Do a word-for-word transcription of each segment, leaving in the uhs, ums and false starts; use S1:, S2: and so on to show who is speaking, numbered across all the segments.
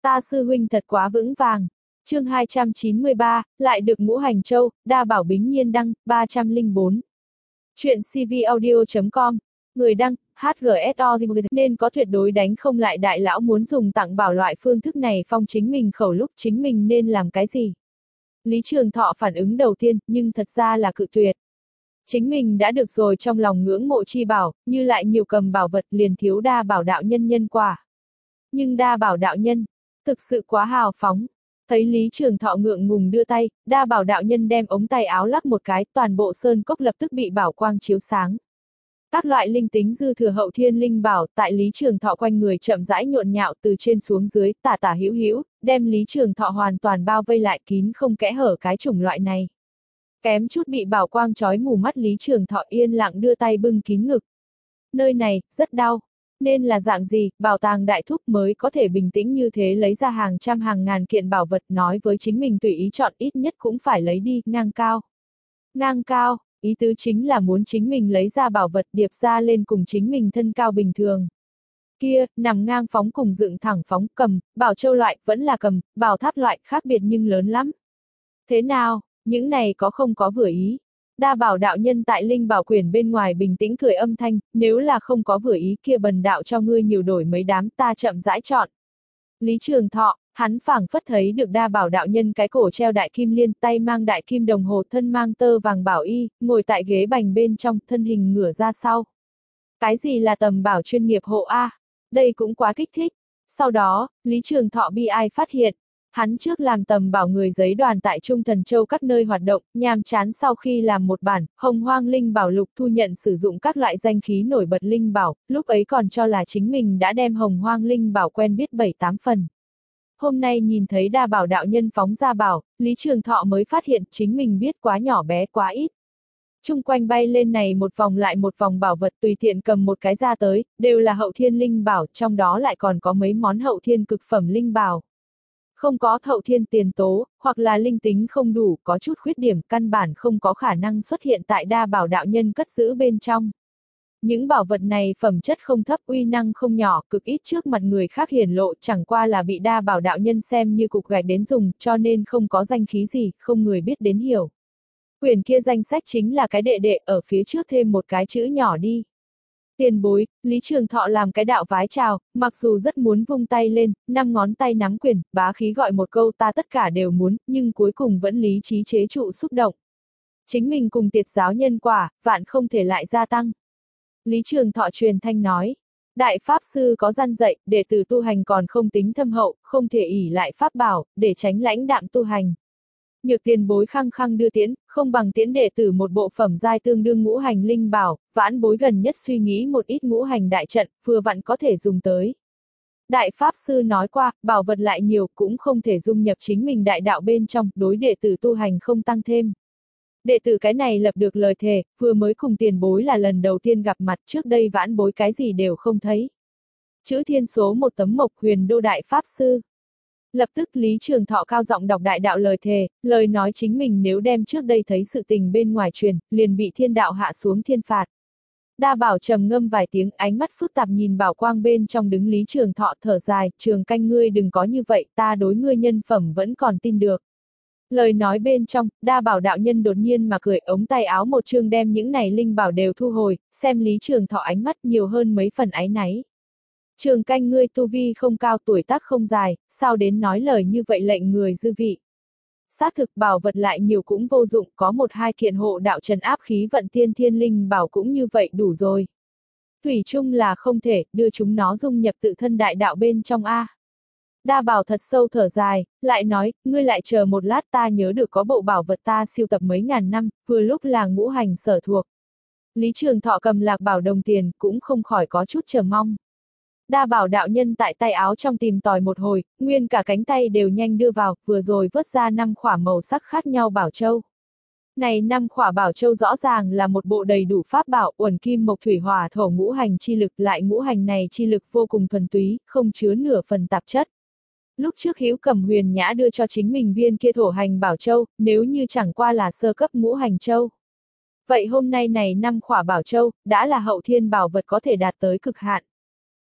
S1: Ta sư huynh thật quá vững vàng. Chương hai trăm chín mươi ba, lại được ngũ hành châu, đa bảo bính nhiên đăng, ba trăm lẻ bốn. Chuyện cvaudio chấm com, người đăng, hát giê ét o nên có tuyệt đối đánh không lại đại lão muốn dùng tặng bảo loại phương thức này phong chính mình khẩu lúc chính mình nên làm cái gì. Lý Trường Thọ phản ứng đầu tiên, nhưng thật ra là cự tuyệt. Chính mình đã được rồi trong lòng ngưỡng mộ chi bảo, như lại nhiều cầm bảo vật liền thiếu đa bảo đạo nhân nhân quả. Nhưng đa bảo đạo nhân, thực sự quá hào phóng. Thấy Lý Trường Thọ ngượng ngùng đưa tay, đa bảo đạo nhân đem ống tay áo lắc một cái, toàn bộ sơn cốc lập tức bị bảo quang chiếu sáng. Các loại linh tính dư thừa hậu thiên linh bảo tại Lý Trường Thọ quanh người chậm rãi nhộn nhạo từ trên xuống dưới, tả tả hữu hữu, đem Lý Trường Thọ hoàn toàn bao vây lại kín không kẽ hở cái chủng loại này. Kém chút bị bảo quang chói mù mắt Lý Trường Thọ yên lặng đưa tay bưng kín ngực. Nơi này, rất đau. Nên là dạng gì, bảo tàng đại thúc mới có thể bình tĩnh như thế lấy ra hàng trăm hàng ngàn kiện bảo vật nói với chính mình tùy ý chọn ít nhất cũng phải lấy đi, ngang cao. Ngang cao, ý tứ chính là muốn chính mình lấy ra bảo vật điệp ra lên cùng chính mình thân cao bình thường. Kia, nằm ngang phóng cùng dựng thẳng phóng cầm, bảo châu loại, vẫn là cầm, bảo tháp loại, khác biệt nhưng lớn lắm. Thế nào, những này có không có vừa ý? Đa bảo đạo nhân tại linh bảo quyển bên ngoài bình tĩnh cười âm thanh, nếu là không có vừa ý kia bần đạo cho ngươi nhiều đổi mấy đám ta chậm rãi chọn. Lý Trường Thọ, hắn phảng phất thấy được đa bảo đạo nhân cái cổ treo đại kim liên, tay mang đại kim đồng hồ, thân mang tơ vàng bảo y, ngồi tại ghế bành bên trong, thân hình ngửa ra sau. Cái gì là tầm bảo chuyên nghiệp hộ A? Đây cũng quá kích thích. Sau đó, Lý Trường Thọ bi ai phát hiện. Hắn trước làm tầm bảo người giấy đoàn tại Trung Thần Châu các nơi hoạt động, nhàm chán sau khi làm một bản, hồng hoang linh bảo lục thu nhận sử dụng các loại danh khí nổi bật linh bảo, lúc ấy còn cho là chính mình đã đem hồng hoang linh bảo quen biết bảy tám phần. Hôm nay nhìn thấy đa bảo đạo nhân phóng ra bảo, Lý Trường Thọ mới phát hiện chính mình biết quá nhỏ bé quá ít. Trung quanh bay lên này một vòng lại một vòng bảo vật tùy tiện cầm một cái ra tới, đều là hậu thiên linh bảo, trong đó lại còn có mấy món hậu thiên cực phẩm linh bảo. Không có hậu thiên tiền tố, hoặc là linh tính không đủ, có chút khuyết điểm, căn bản không có khả năng xuất hiện tại đa bảo đạo nhân cất giữ bên trong. Những bảo vật này phẩm chất không thấp, uy năng không nhỏ, cực ít trước mặt người khác hiển lộ, chẳng qua là bị đa bảo đạo nhân xem như cục gạch đến dùng, cho nên không có danh khí gì, không người biết đến hiểu. Quyển kia danh sách chính là cái đệ đệ, ở phía trước thêm một cái chữ nhỏ đi. Tiền bối, Lý Trường Thọ làm cái đạo vái chào, mặc dù rất muốn vung tay lên, năm ngón tay nắm quyền, bá khí gọi một câu ta tất cả đều muốn, nhưng cuối cùng vẫn lý trí chế trụ xúc động. Chính mình cùng tiệt giáo nhân quả, vạn không thể lại gia tăng. Lý Trường Thọ truyền thanh nói, đại pháp sư có gian dạy, đệ tử tu hành còn không tính thâm hậu, không thể ỷ lại pháp bảo, để tránh lãnh đạm tu hành. Nhược tiền bối khăng khăng đưa tiễn, không bằng tiễn đệ tử một bộ phẩm giai tương đương ngũ hành linh bảo, vãn bối gần nhất suy nghĩ một ít ngũ hành đại trận, vừa vặn có thể dùng tới. Đại Pháp Sư nói qua, bảo vật lại nhiều cũng không thể dung nhập chính mình đại đạo bên trong, đối đệ tử tu hành không tăng thêm. Đệ tử cái này lập được lời thề, vừa mới cùng tiền bối là lần đầu tiên gặp mặt, trước đây vãn bối cái gì đều không thấy. Chữ thiên số một tấm mộc huyền đô đại Pháp Sư. Lập tức Lý Trường Thọ cao giọng đọc đại đạo lời thề, lời nói chính mình nếu đem trước đây thấy sự tình bên ngoài truyền, liền bị thiên đạo hạ xuống thiên phạt. Đa bảo trầm ngâm vài tiếng, ánh mắt phức tạp nhìn bảo quang bên trong đứng Lý Trường Thọ thở dài, Trường canh ngươi đừng có như vậy, ta đối ngươi nhân phẩm vẫn còn tin được. Lời nói bên trong, đa bảo đạo nhân đột nhiên mà cười, ống tay áo một chương đem những này linh bảo đều thu hồi, xem Lý Trường Thọ ánh mắt nhiều hơn mấy phần áy náy. Trường canh ngươi tu vi không cao, tuổi tác không dài, sao đến nói lời như vậy lệnh người dư vị. Xác thực bảo vật lại nhiều cũng vô dụng, có một hai kiện hộ đạo trần áp khí vận tiên thiên linh bảo cũng như vậy đủ rồi. Thủy chung là không thể, đưa chúng nó dung nhập tự thân đại đạo bên trong A. Đa bảo thật sâu thở dài, lại nói, ngươi lại chờ một lát ta nhớ được có bộ bảo vật ta siêu tập mấy ngàn năm, vừa lúc là ngũ hành sở thuộc. Lý Trường Thọ cầm lạc bảo đồng tiền, cũng không khỏi có chút chờ mong. Đa bảo đạo nhân tại tay áo trong tìm tòi một hồi, nguyên cả cánh tay đều nhanh đưa vào, vừa rồi vớt ra năm khỏa màu sắc khác nhau bảo châu. Này năm khỏa bảo châu rõ ràng là một bộ đầy đủ pháp bảo, uẩn kim mộc thủy hỏa thổ ngũ hành chi lực, lại ngũ hành này chi lực vô cùng thuần túy, không chứa nửa phần tạp chất. Lúc trước Hữu Cẩm Huyền Nhã đưa cho chính mình viên kia thổ hành bảo châu, nếu như chẳng qua là sơ cấp ngũ hành châu. Vậy hôm nay này năm khỏa bảo châu, đã là hậu thiên bảo vật có thể đạt tới cực hạn.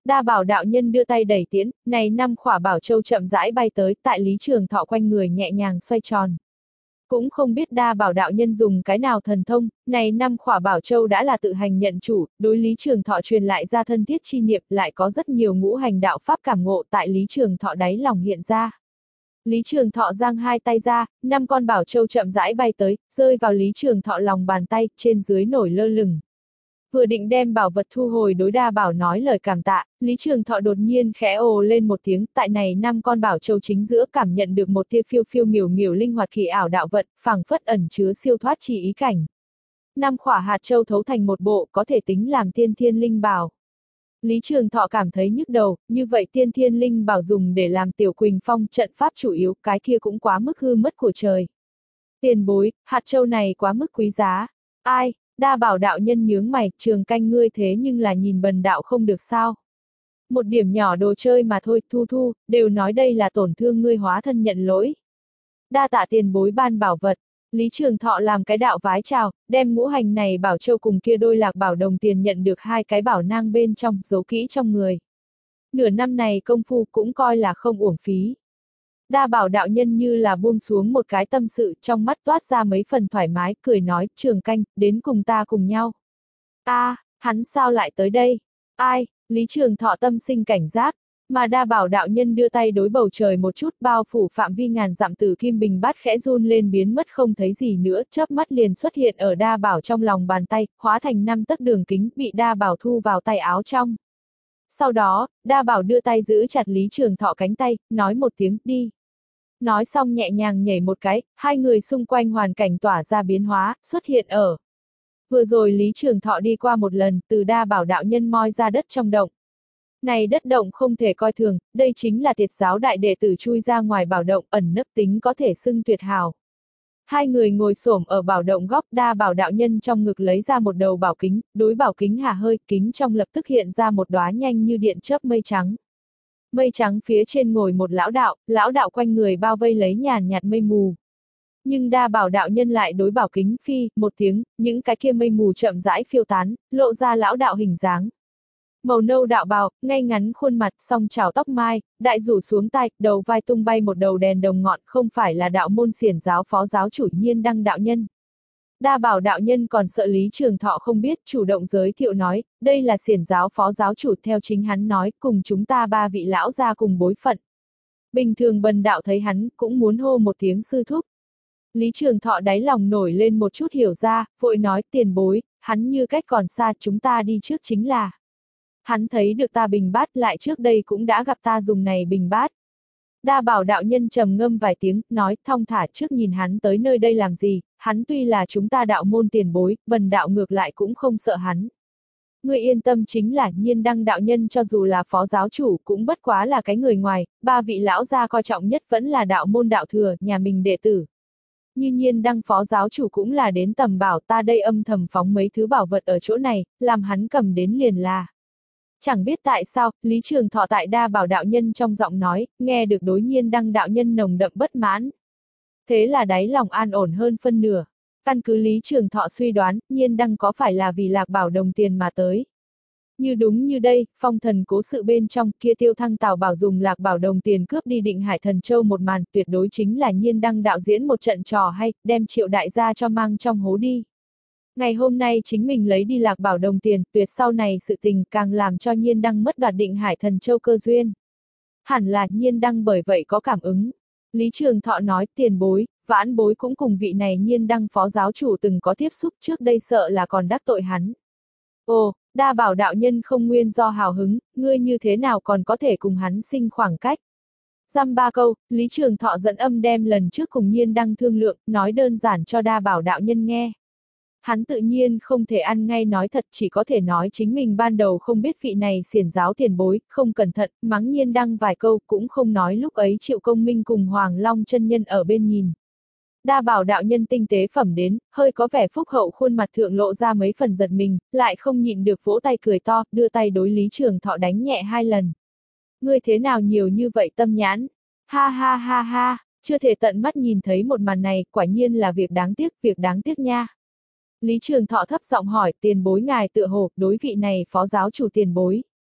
S1: Đa Bảo đạo nhân đưa tay đẩy tiễn, này năm khỏa bảo châu chậm rãi bay tới, tại Lý Trường Thọ quanh người nhẹ nhàng xoay tròn. Cũng không biết Đa Bảo đạo nhân dùng cái nào thần thông, này năm khỏa bảo châu đã là tự hành nhận chủ, đối Lý Trường Thọ truyền lại ra thân thiết chi niệm, lại có rất nhiều ngũ hành đạo pháp cảm ngộ tại Lý Trường Thọ đáy lòng hiện ra. Lý Trường Thọ giang hai tay ra, năm con bảo châu chậm rãi bay tới, rơi vào Lý Trường Thọ lòng bàn tay, trên dưới nổi lơ lửng. Vừa định đem bảo vật thu hồi đối Đa Bảo nói lời cảm tạ, Lý Trường Thọ đột nhiên khẽ ồ lên một tiếng, tại này năm con bảo châu chính giữa cảm nhận được một tia phiêu phiêu miểu miểu linh hoạt kỳ ảo đạo vận, phảng phất ẩn chứa siêu thoát chi ý cảnh. Năm khỏa hạt châu thấu thành một bộ, có thể tính làm tiên thiên linh bảo. Lý Trường Thọ cảm thấy nhức đầu, như vậy tiên thiên linh bảo dùng để làm Tiểu Quỳnh Phong trận pháp chủ yếu, cái kia cũng quá mức hư mất của trời. Tiền bối, hạt châu này quá mức quý giá. Ai? Đa Bảo đạo nhân nhướng mày, Trường Canh ngươi thế nhưng là nhìn bần đạo không được sao. Một điểm nhỏ đồ chơi mà thôi, thu thu, đều nói đây là tổn thương ngươi hóa thân nhận lỗi. Đa tạ tiền bối ban bảo vật, Lý Trường Thọ làm cái đạo vái chào, đem ngũ hành này bảo châu cùng kia đôi lạc bảo đồng tiền nhận được hai cái bảo nang bên trong, giấu kỹ trong người. Nửa năm này công phu cũng coi là không uổng phí. Đa Bảo đạo nhân như là buông xuống một cái tâm sự, trong mắt toát ra mấy phần thoải mái, cười nói, Trường Canh, đến cùng ta cùng nhau. A, à, hắn sao lại tới đây? Ai? Lý Trường Thọ tâm sinh cảnh giác, mà Đa Bảo đạo nhân đưa tay đối bầu trời một chút, bao phủ phạm vi ngàn dặm từ kim bình bát khẽ run lên biến mất không thấy gì nữa, chớp mắt liền xuất hiện ở Đa Bảo trong lòng bàn tay, hóa thành năm tấc đường kính, bị Đa Bảo thu vào tay áo trong. Sau đó, Đa Bảo đưa tay giữ chặt Lý Trường Thọ cánh tay, nói một tiếng, đi. Nói xong nhẹ nhàng nhảy một cái, hai người xung quanh hoàn cảnh tỏa ra biến hóa, xuất hiện ở. Vừa rồi Lý Trường Thọ đi qua một lần, từ Đa Bảo đạo nhân moi ra đất trong động. Này đất động không thể coi thường, đây chính là Tiệt giáo đại đệ tử chui ra ngoài bảo động, ẩn nấp tính có thể xưng tuyệt hào. Hai người ngồi xổm ở bảo động góc, Đa Bảo đạo nhân trong ngực lấy ra một đầu bảo kính, đối bảo kính hà hơi, kính trong lập tức hiện ra một đóa nhanh như điện chớp mây trắng. Mây trắng phía trên ngồi một lão đạo, lão đạo quanh người bao vây lấy nhàn nhạt mây mù. Nhưng Đa Bảo đạo nhân lại đối bảo kính phi, một tiếng, những cái kia mây mù chậm rãi phiêu tán, lộ ra lão đạo hình dáng. Màu nâu đạo bào, ngay ngắn khuôn mặt, song chảo tóc mai, đại rủ xuống tai, đầu vai tung bay một đầu đèn đồng ngọn, không phải là đạo môn xiển giáo phó giáo chủ Nhiên Đăng đạo nhân. Đa Bảo đạo nhân còn sợ Lý Trường Thọ không biết, chủ động giới thiệu nói, đây là xiển giáo phó giáo chủ, theo chính hắn nói, cùng chúng ta ba vị lão gia cùng bối phận. Bình thường bần đạo thấy hắn, cũng muốn hô một tiếng sư thúc. Lý Trường Thọ đáy lòng nổi lên một chút hiểu ra, vội nói, tiền bối, hắn như cách còn xa, chúng ta đi trước chính là. Hắn thấy được ta bình bát, lại trước đây cũng đã gặp ta dùng này bình bát. Đa Bảo đạo nhân trầm ngâm vài tiếng, nói, thong thả, trước nhìn hắn tới nơi đây làm gì, hắn tuy là chúng ta đạo môn tiền bối, bần đạo ngược lại cũng không sợ hắn. Ngươi yên tâm, chính là Nhiên Đăng đạo nhân cho dù là phó giáo chủ cũng bất quá là cái người ngoài, ba vị lão gia coi trọng nhất vẫn là đạo môn đạo thừa, nhà mình đệ tử. Như Nhiên Đăng phó giáo chủ cũng là đến tầm bảo, ta đây âm thầm phóng mấy thứ bảo vật ở chỗ này, làm hắn cầm đến liền là. Chẳng biết tại sao, Lý Trường Thọ tại Đa Bảo đạo nhân trong giọng nói, nghe được đối Nhiên Đăng đạo nhân nồng đậm bất mãn. Thế là đáy lòng an ổn hơn phân nửa. Căn cứ Lý Trường Thọ suy đoán, Nhiên Đăng có phải là vì lạc bảo đồng tiền mà tới. Như đúng như đây, phong thần cố sự bên trong kia Tiêu Thăng Tào Bảo dùng lạc bảo đồng tiền cướp đi Định Hải Thần Châu một màn, tuyệt đối chính là Nhiên Đăng đạo diễn một trận trò hay, đem Triệu đại gia cho mang trong hố đi. Ngày hôm nay chính mình lấy đi lạc bảo đồng tiền, tuyệt sau này sự tình càng làm cho Nhiên Đăng mất đoạt Định Hải Thần Châu cơ duyên. Hẳn là Nhiên Đăng bởi vậy có cảm ứng. Lý Trường Thọ nói, tiền bối, vãn bối cũng cùng vị này Nhiên Đăng phó giáo chủ từng có tiếp xúc, trước đây sợ là còn đắc tội hắn. Ồ, Đa Bảo đạo nhân không nguyên do hào hứng, ngươi như thế nào còn có thể cùng hắn sinh khoảng cách. Dăm ba câu, Lý Trường Thọ dẫn âm đem lần trước cùng Nhiên Đăng thương lượng, nói đơn giản cho Đa Bảo đạo nhân nghe. Hắn tự nhiên không thể ăn ngay nói thật, chỉ có thể nói chính mình ban đầu không biết vị này xiển giáo tiền bối, không cẩn thận, mắng Nhiên Đăng vài câu, cũng không nói lúc ấy Triệu Công Minh cùng Hoàng Long chân nhân ở bên nhìn. Đa Bảo đạo nhân tinh tế phẩm đến, hơi có vẻ phúc hậu, khuôn mặt thượng lộ ra mấy phần giật mình, lại không nhịn được vỗ tay cười to, đưa tay đối Lý Trường Thọ đánh nhẹ hai lần. Ngươi thế nào nhiều như vậy tâm nhãn? Ha ha ha ha, chưa thể tận mắt nhìn thấy một màn này, quả nhiên là việc đáng tiếc, việc đáng tiếc nha. Lý Trường Thọ thấp giọng hỏi, tiền bối ngài tựa hồ, đối vị này phó giáo chủ tiền bối.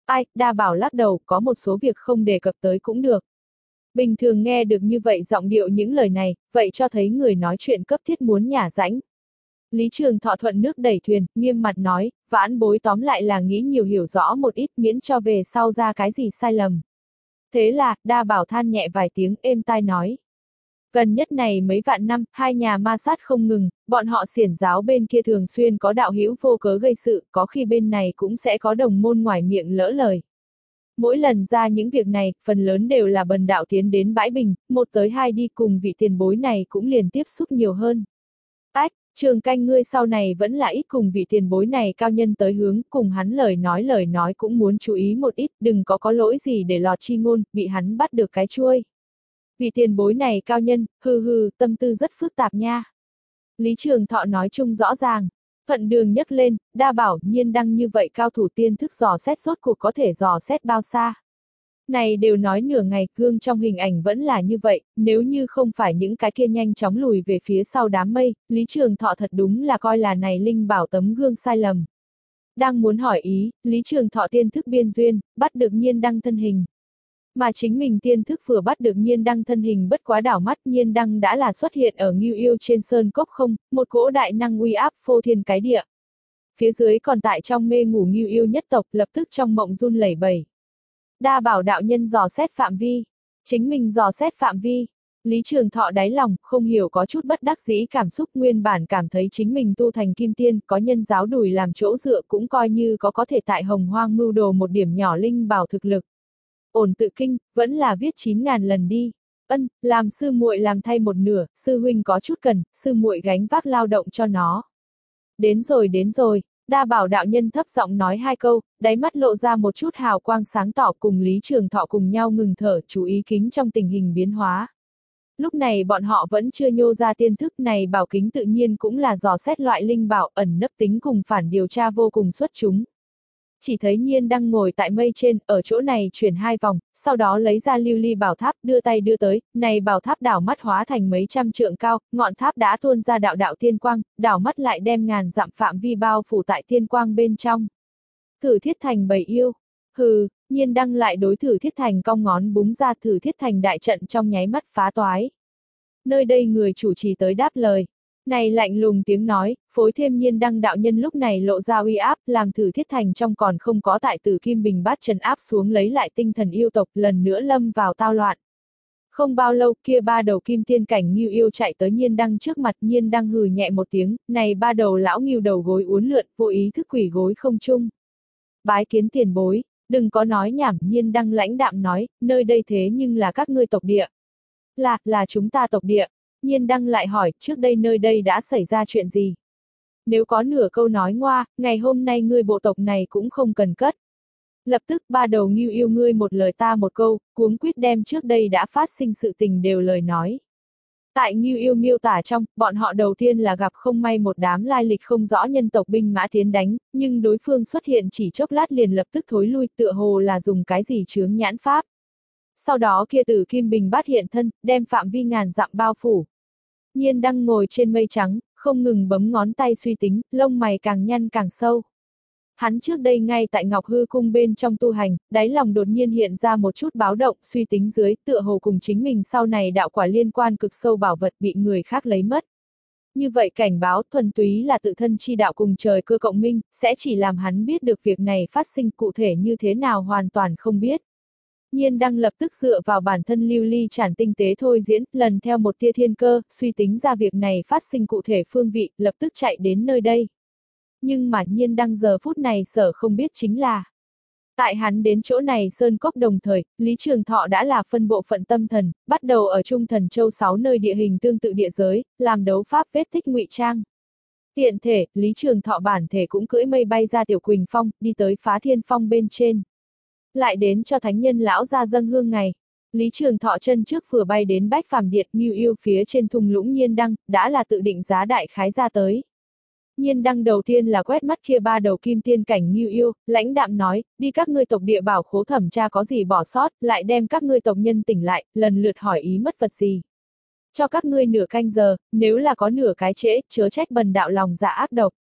S1: Ai, Đa Bảo lắc đầu, có một số việc không đề cập tới cũng được. Bình thường nghe được như vậy giọng điệu những lời này, vậy cho thấy người nói chuyện cấp thiết muốn nhả rãnh. Lý Trường Thọ thuận nước đẩy thuyền, nghiêm mặt nói, vãn bối tóm lại là nghĩ nhiều hiểu rõ một ít miễn cho về sau ra cái gì sai lầm. Thế là, Đa Bảo than nhẹ vài tiếng êm tai nói. Gần nhất này mấy vạn năm, hai nhà ma sát không ngừng, bọn họ xiển giáo bên kia thường xuyên có đạo hữu vô cớ gây sự, có khi bên này cũng sẽ có đồng môn ngoài miệng lỡ lời. Mỗi lần ra những việc này, phần lớn đều là bần đạo tiến đến bãi bình, một tới hai đi cùng vị tiền bối này cũng liền tiếp xúc nhiều hơn. Ách, Trường Canh ngươi sau này vẫn là ít cùng vị tiền bối này cao nhân tới hướng, cùng hắn lời nói lời nói cũng muốn chú ý một ít, đừng có có lỗi gì để lọt chi ngôn, bị hắn bắt được cái chuôi. Vị tiền bối này cao nhân, hừ hừ, tâm tư rất phức tạp nha. Lý Trường Thọ nói chung rõ ràng. Thuận đường nhấc lên, Đa Bảo Nhiên Đăng như vậy cao thủ tiên thức dò xét rốt cuộc có thể dò xét bao xa. Này đều nói nửa ngày, gương trong hình ảnh vẫn là như vậy, nếu như không phải những cái kia nhanh chóng lùi về phía sau đám mây, Lý Trường Thọ thật đúng là coi là này linh bảo tấm gương sai lầm. Đang muốn hỏi ý, Lý Trường Thọ tiên thức biên duyên, bắt được Nhiên Đăng thân hình. Mà chính mình tiên thức vừa bắt được Nhiên Đăng thân hình bất quá đảo mắt Nhiên Đăng đã là xuất hiện ở Ngưu Yêu trên sơn cốc không, một cỗ đại năng uy áp phô thiên cái địa. Phía dưới còn tại trong mê ngủ Ngưu Yêu nhất tộc lập tức trong mộng run lẩy bẩy. Đa Bảo đạo nhân dò xét phạm vi, chính mình dò xét phạm vi. Lý Trường Thọ đáy lòng, không hiểu có chút bất đắc dĩ cảm xúc nguyên bản cảm thấy chính mình tu thành kim tiên, có nhân giáo đùi làm chỗ dựa cũng coi như có có thể tại hồng hoang mưu đồ một điểm nhỏ linh bảo thực lực. Ổn tự kinh, vẫn là viết chín ngàn lần đi. Ân, làm sư muội làm thay một nửa, sư huynh có chút cần, sư muội gánh vác lao động cho nó. Đến rồi đến rồi, Đa Bảo đạo nhân thấp giọng nói hai câu, đáy mắt lộ ra một chút hào quang sáng tỏ cùng Lý Trường Thọ cùng nhau ngừng thở, chú ý kính trong tình hình biến hóa. Lúc này bọn họ vẫn chưa nhô ra tiên thức này bảo kính tự nhiên cũng là dò xét loại linh bảo ẩn nấp tính cùng phản điều tra vô cùng xuất chúng. Chỉ thấy Nhiên Đăng ngồi tại mây trên, ở chỗ này chuyển hai vòng, sau đó lấy ra lưu ly bảo tháp, đưa tay đưa tới, này bảo tháp đảo mắt hóa thành mấy trăm trượng cao, ngọn tháp đã tuôn ra đạo đạo tiên quang, đảo mắt lại đem ngàn dặm phạm vi bao phủ tại tiên quang bên trong. Thử Thiết Thành bầy yêu, hừ, Nhiên Đăng lại đối Thử Thiết Thành cong ngón búng ra, Thử Thiết Thành đại trận trong nháy mắt phá toái. Nơi đây người chủ trì tới đáp lời. Này lạnh lùng tiếng nói, phối thêm Nhiên Đăng đạo nhân lúc này lộ ra uy áp, làm Thử Thiết Thành trong còn không có tại Tử Kim Bình Bát trấn áp xuống lấy lại tinh thần yêu tộc, lần nữa lâm vào tao loạn. Không bao lâu kia ba đầu kim tiên cảnh Ngưu Yêu chạy tới Nhiên Đăng trước mặt, Nhiên Đăng hừ nhẹ một tiếng, này ba đầu lão Ngưu đầu gối uốn lượn, vô ý thức quỷ gối không trung. Bái kiến tiền bối, đừng có nói nhảm, Nhiên Đăng lãnh đạm nói, nơi đây thế nhưng là các ngươi tộc địa. Là, là chúng ta tộc địa. Nhiên Đăng lại hỏi, trước đây nơi đây đã xảy ra chuyện gì? Nếu có nửa câu nói ngoa, ngày hôm nay ngươi bộ tộc này cũng không cần cất. Lập tức ba đầu Ngưu Yêu ngươi một lời ta một câu, cuống quýt đem trước đây đã phát sinh sự tình đều lời nói. Tại Ngưu Yêu miêu tả trong, bọn họ đầu tiên là gặp không may một đám lai lịch không rõ nhân tộc binh mã tiến đánh, nhưng đối phương xuất hiện chỉ chốc lát liền lập tức thối lui, tựa hồ là dùng cái gì chướng nhãn pháp. Sau đó kia Tử Kim Bình Bát hiện thân, đem phạm vi ngàn dặm bao phủ. Nhiên Đăng ngồi trên mây trắng, không ngừng bấm ngón tay suy tính, lông mày càng nhăn càng sâu. Hắn trước đây ngay tại Ngọc Hư Cung bên trong tu hành, đáy lòng đột nhiên hiện ra một chút báo động, suy tính dưới, tựa hồ cùng chính mình sau này đạo quả liên quan cực sâu bảo vật bị người khác lấy mất. Như vậy cảnh báo thuần túy là tự thân chi đạo cùng trời cơ cộng minh, sẽ chỉ làm hắn biết được việc này phát sinh cụ thể như thế nào hoàn toàn không biết. Nhiên Đăng lập tức dựa vào bản thân lưu ly tràn tinh tế thôi diễn, lần theo một tia thiên cơ, suy tính ra việc này phát sinh cụ thể phương vị, lập tức chạy đến nơi đây. Nhưng mà Nhiên Đăng giờ phút này sở không biết chính là, tại hắn đến chỗ này sơn cốc đồng thời, Lý Trường Thọ đã là phân bộ phận tâm thần, bắt đầu ở Trung Thần Châu sáu nơi địa hình tương tự địa giới, làm đấu pháp vết tích ngụy trang. Tiện thể, Lý Trường Thọ bản thể cũng cưỡi mây bay ra Tiểu Quỳnh Phong, đi tới Phá Thiên Phong bên trên. Lại đến cho thánh nhân lão ra dâng hương ngày. Lý Trường Thọ chân trước vừa bay đến Bách Phàm Điện, Ngưu Yêu phía trên thung lũng Nhiên Đăng, đã là tự định giá đại khái ra tới. Nhiên Đăng đầu tiên là quét mắt kia ba đầu kim tiên cảnh Ngưu Yêu, lãnh đạm nói, đi các ngươi tộc địa bảo khố thẩm tra có gì bỏ sót, lại đem các ngươi tộc nhân tỉnh lại, lần lượt hỏi ý mất vật gì. Cho các ngươi nửa canh giờ, nếu là có nửa cái trễ, chớ trách bần đạo lòng dạ ác độc.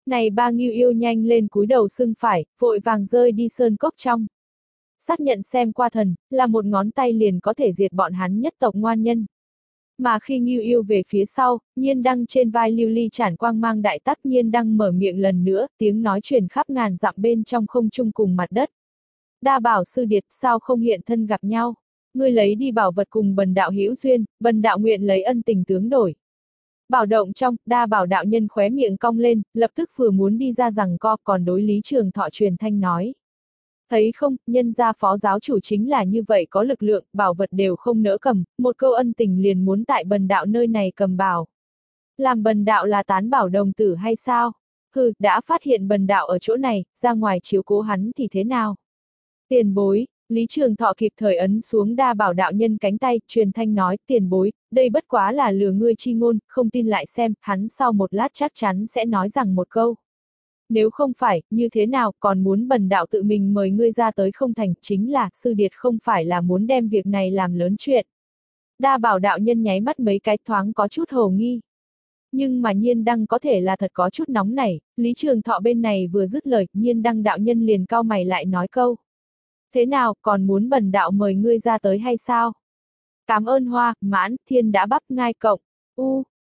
S1: Này ba Ngưu Yêu nhanh lên cúi đầu sưng phải, vội vàng rơi đi sơn cốc trong. Xác nhận xem qua thần, là một ngón tay liền có thể diệt bọn hắn nhất tộc ngoan nhân. Mà khi Ngưu Yêu về phía sau, Nhiên Đăng trên vai lưu ly chản quang mang đại tắc, Nhiên Đăng mở miệng lần nữa, tiếng nói truyền khắp ngàn dặm bên trong không trung cùng mặt đất. Đa bảo sư điệt, sao không hiện thân gặp nhau? Ngươi lấy đi bảo vật cùng bần đạo hữu duyên, bần đạo nguyện lấy ân tình tướng đổi. Bảo động trong, đa bảo đạo nhân khóe miệng cong lên, lập tức vừa muốn đi ra rằng co, còn đối Lý Trường Thọ truyền thanh nói. Thấy không, nhân gia phó giáo chủ chính là như vậy có lực lượng, bảo vật đều không nỡ cầm, một câu ân tình liền muốn tại bần đạo nơi này cầm bảo. Làm bần đạo là tán bảo đồng tử hay sao? Hừ, đã phát hiện bần đạo ở chỗ này, ra ngoài chiếu cố hắn thì thế nào? Tiền bối, Lý Trường Thọ kịp thời ấn xuống đa bảo đạo nhân cánh tay, truyền thanh nói, tiền bối, đây bất quá là lừa ngươi chi ngôn, không tin lại xem, hắn sau một lát chắc chắn sẽ nói rằng một câu. Nếu không phải, như thế nào, còn muốn bần đạo tự mình mời ngươi ra tới không thành, chính là, sư điệt không phải là muốn đem việc này làm lớn chuyện. Đa bảo đạo nhân nháy mắt mấy cái thoáng có chút hồ nghi. Nhưng mà Nhiên Đăng có thể là thật có chút nóng nảy, Lý Trường Thọ bên này vừa dứt lời, Nhiên Đăng đạo nhân liền cau mày lại nói câu. Thế nào, còn muốn bần đạo mời ngươi ra tới hay sao? Cảm ơn Hoa, Mãn, Thiên đã bắp ngai cộng, U,